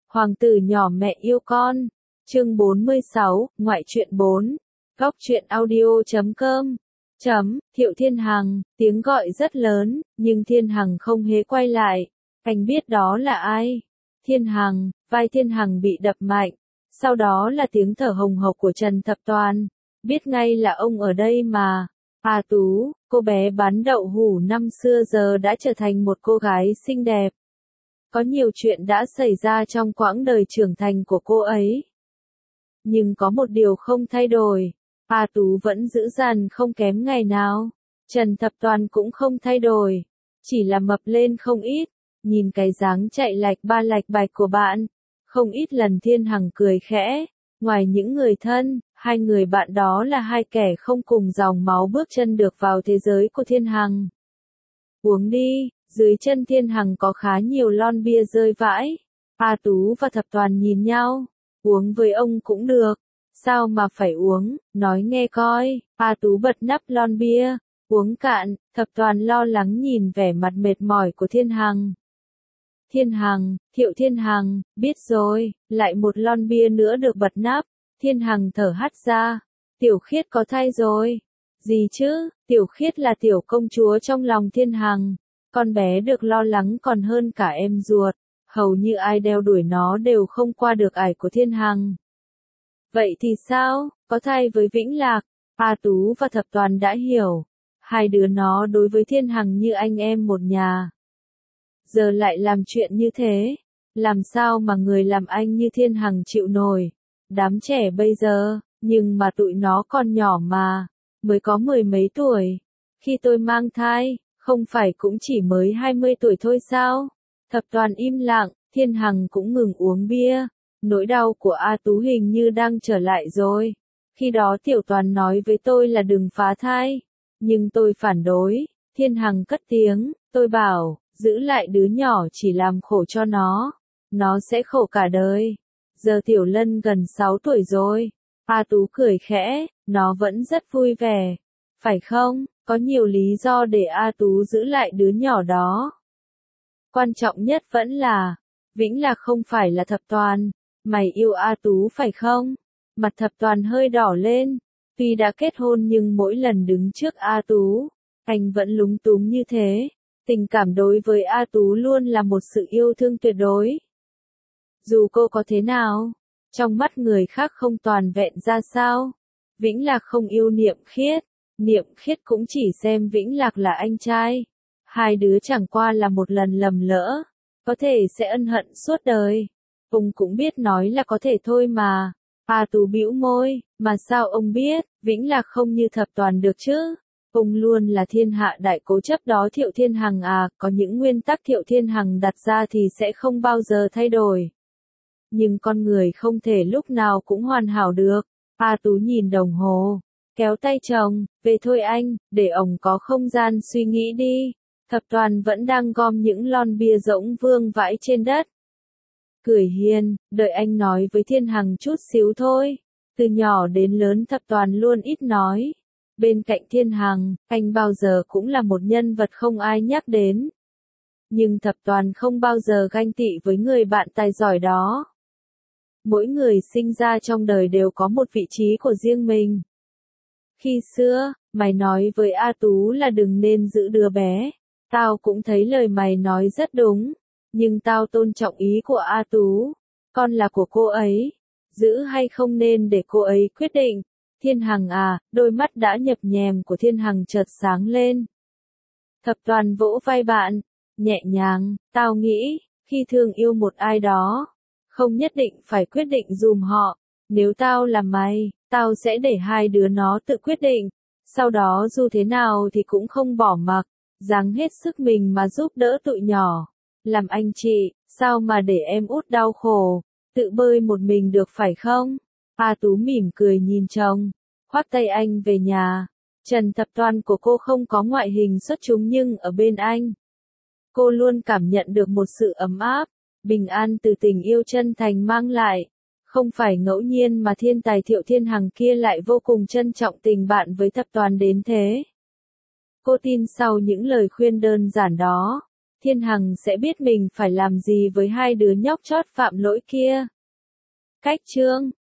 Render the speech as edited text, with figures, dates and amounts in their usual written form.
Hoàng tử nhỏ mẹ yêu con. Chương 46, ngoại truyện 4. Góc truyện audio.com. Thiệu Thiên Hằng, tiếng gọi rất lớn, nhưng Thiên Hằng không hề quay lại. Anh biết đó là ai? Thiên Hằng, vai Thiên Hằng bị đập mạnh. Sau đó là tiếng thở hồng hộc của Trần Thập Toàn. Biết ngay là ông ở đây mà. A Tú, cô bé bán đậu hũ năm xưa giờ đã trở thành một cô gái xinh đẹp. Có nhiều chuyện đã xảy ra trong quãng đời trưởng thành của cô ấy. Nhưng có một điều không thay đổi. A Tú vẫn dữ dằn không kém ngày nào. Trần Thập Toàn cũng không thay đổi. Chỉ là mập lên không ít. Nhìn cái dáng chạy lạch ba lạch bạch của bạn. Không ít lần Thiên Hằng cười khẽ. Ngoài những người thân, hai người bạn đó là hai kẻ không cùng dòng máu bước chân được vào thế giới của Thiên Hằng. Uống đi, dưới chân Thiên Hằng có khá nhiều lon bia rơi vãi. A Tú và Thập Toàn nhìn nhau. Uống với ông cũng được. Sao mà phải uống, nói nghe coi. A Tú bật nắp lon bia. Uống cạn, Thập Toàn lo lắng nhìn vẻ mặt mệt mỏi của Thiên Hằng. Thiên Hằng, Thiệu Thiên Hằng, biết rồi, lại một lon bia nữa được bật nắp. Thiên Hằng thở hắt ra. Tiểu Khiết có thai rồi. Gì chứ, Tiểu Khiết là tiểu công chúa trong lòng Thiên Hằng. Con bé được lo lắng còn hơn cả em ruột. Hầu như ai đeo đuổi nó đều không qua được ải của Thiên Hằng. Vậy thì sao, có thai với Vĩnh Lạc? A Tú và Thập Toàn đã hiểu. Hai đứa nó đối với Thiên Hằng như anh em một nhà. Giờ lại làm chuyện như thế. Làm sao mà người làm anh như Thiên Hằng chịu nổi. Đám trẻ bây giờ, nhưng mà tụi nó còn nhỏ mà. Mới có 10 mấy tuổi. Khi tôi mang thai, không phải cũng chỉ mới 20 tuổi thôi sao? Thập Toàn im lặng, Thiên Hằng cũng ngừng uống bia. Nỗi đau của A Tú hình như đang trở lại rồi. Khi đó Tiểu Toàn nói với tôi là đừng phá thai. Nhưng tôi phản đối. Thiên Hằng cất tiếng, tôi bảo, giữ lại đứa nhỏ chỉ làm khổ cho nó. Nó sẽ khổ cả đời. Giờ Tiểu Lân gần 6 tuổi rồi. A Tú cười khẽ, nó vẫn rất vui vẻ. Phải không, có nhiều lý do để A Tú giữ lại đứa nhỏ đó. Quan trọng nhất vẫn là, Vĩnh Lạc không phải là Thập Toàn. Mày yêu A Tú phải không? Mặt Thập Toàn hơi đỏ lên. Tuy đã kết hôn nhưng mỗi lần đứng trước A Tú, anh vẫn lúng túng như thế. Tình cảm đối với A Tú luôn là một sự yêu thương tuyệt đối. Dù cô có thế nào, trong mắt người khác không toàn vẹn ra sao. Vĩnh Lạc không yêu Niệm Khiết. Niệm Khiết cũng chỉ xem Vĩnh Lạc là anh trai. Hai đứa chẳng qua là một lần lầm lỡ. Có thể sẽ ân hận suốt đời. Ông cũng biết nói là có thể thôi mà. A Tú bĩu môi, mà sao ông biết, Vĩnh Lạc không như Thập Toàn được chứ? Ông luôn là thiên hạ đại cố chấp đó Thiệu Thiên Hằng à, có những nguyên tắc Thiệu Thiên Hằng đặt ra thì sẽ không bao giờ thay đổi. Nhưng con người không thể lúc nào cũng hoàn hảo được. A Tú nhìn đồng hồ, kéo tay chồng, về thôi anh, để ông có không gian suy nghĩ đi. Thập Toàn vẫn đang gom những lon bia rỗng vương vãi trên đất. Cười hiền, đợi anh nói với Thiên Hằng chút xíu thôi. Từ nhỏ đến lớn Thập Toàn luôn ít nói. Bên cạnh Thiên Hằng, anh bao giờ cũng là một nhân vật không ai nhắc đến. Nhưng Thập Toàn không bao giờ ganh tị với người bạn tài giỏi đó. Mỗi người sinh ra trong đời đều có một vị trí của riêng mình. Khi xưa, mày nói với A Tú là đừng nên giữ đứa bé. Tao cũng thấy lời mày nói rất đúng. Nhưng tao tôn trọng ý của A Tú. Con là của cô ấy. Giữ hay không nên để cô ấy quyết định. Thiên Hằng à, đôi mắt đã nhập nhèm của Thiên Hằng chợt sáng lên. Thập Toàn vỗ vai bạn. Nhẹ nhàng, tao nghĩ, khi thương yêu một ai đó, không nhất định phải quyết định dùm họ. Nếu tao là mày, tao sẽ để hai đứa nó tự quyết định. Sau đó dù thế nào thì cũng không bỏ mặc. Dáng hết sức mình mà giúp đỡ tụi nhỏ. Làm anh chị, sao mà để em út đau khổ, tự bơi một mình được phải không? A Tú mỉm cười nhìn chồng, khoác tay anh về nhà. Trần Thập Toàn của cô không có ngoại hình xuất chúng nhưng ở bên anh, cô luôn cảm nhận được một sự ấm áp, bình an từ tình yêu chân thành mang lại. Không phải ngẫu nhiên mà thiên tài Thiệu Thiên Hằng kia lại vô cùng trân trọng tình bạn với Thập Toàn đến thế. Cô tin sau những lời khuyên đơn giản đó, Thiên Hằng sẽ biết mình phải làm gì với hai đứa nhóc chót phạm lỗi kia. Cách chương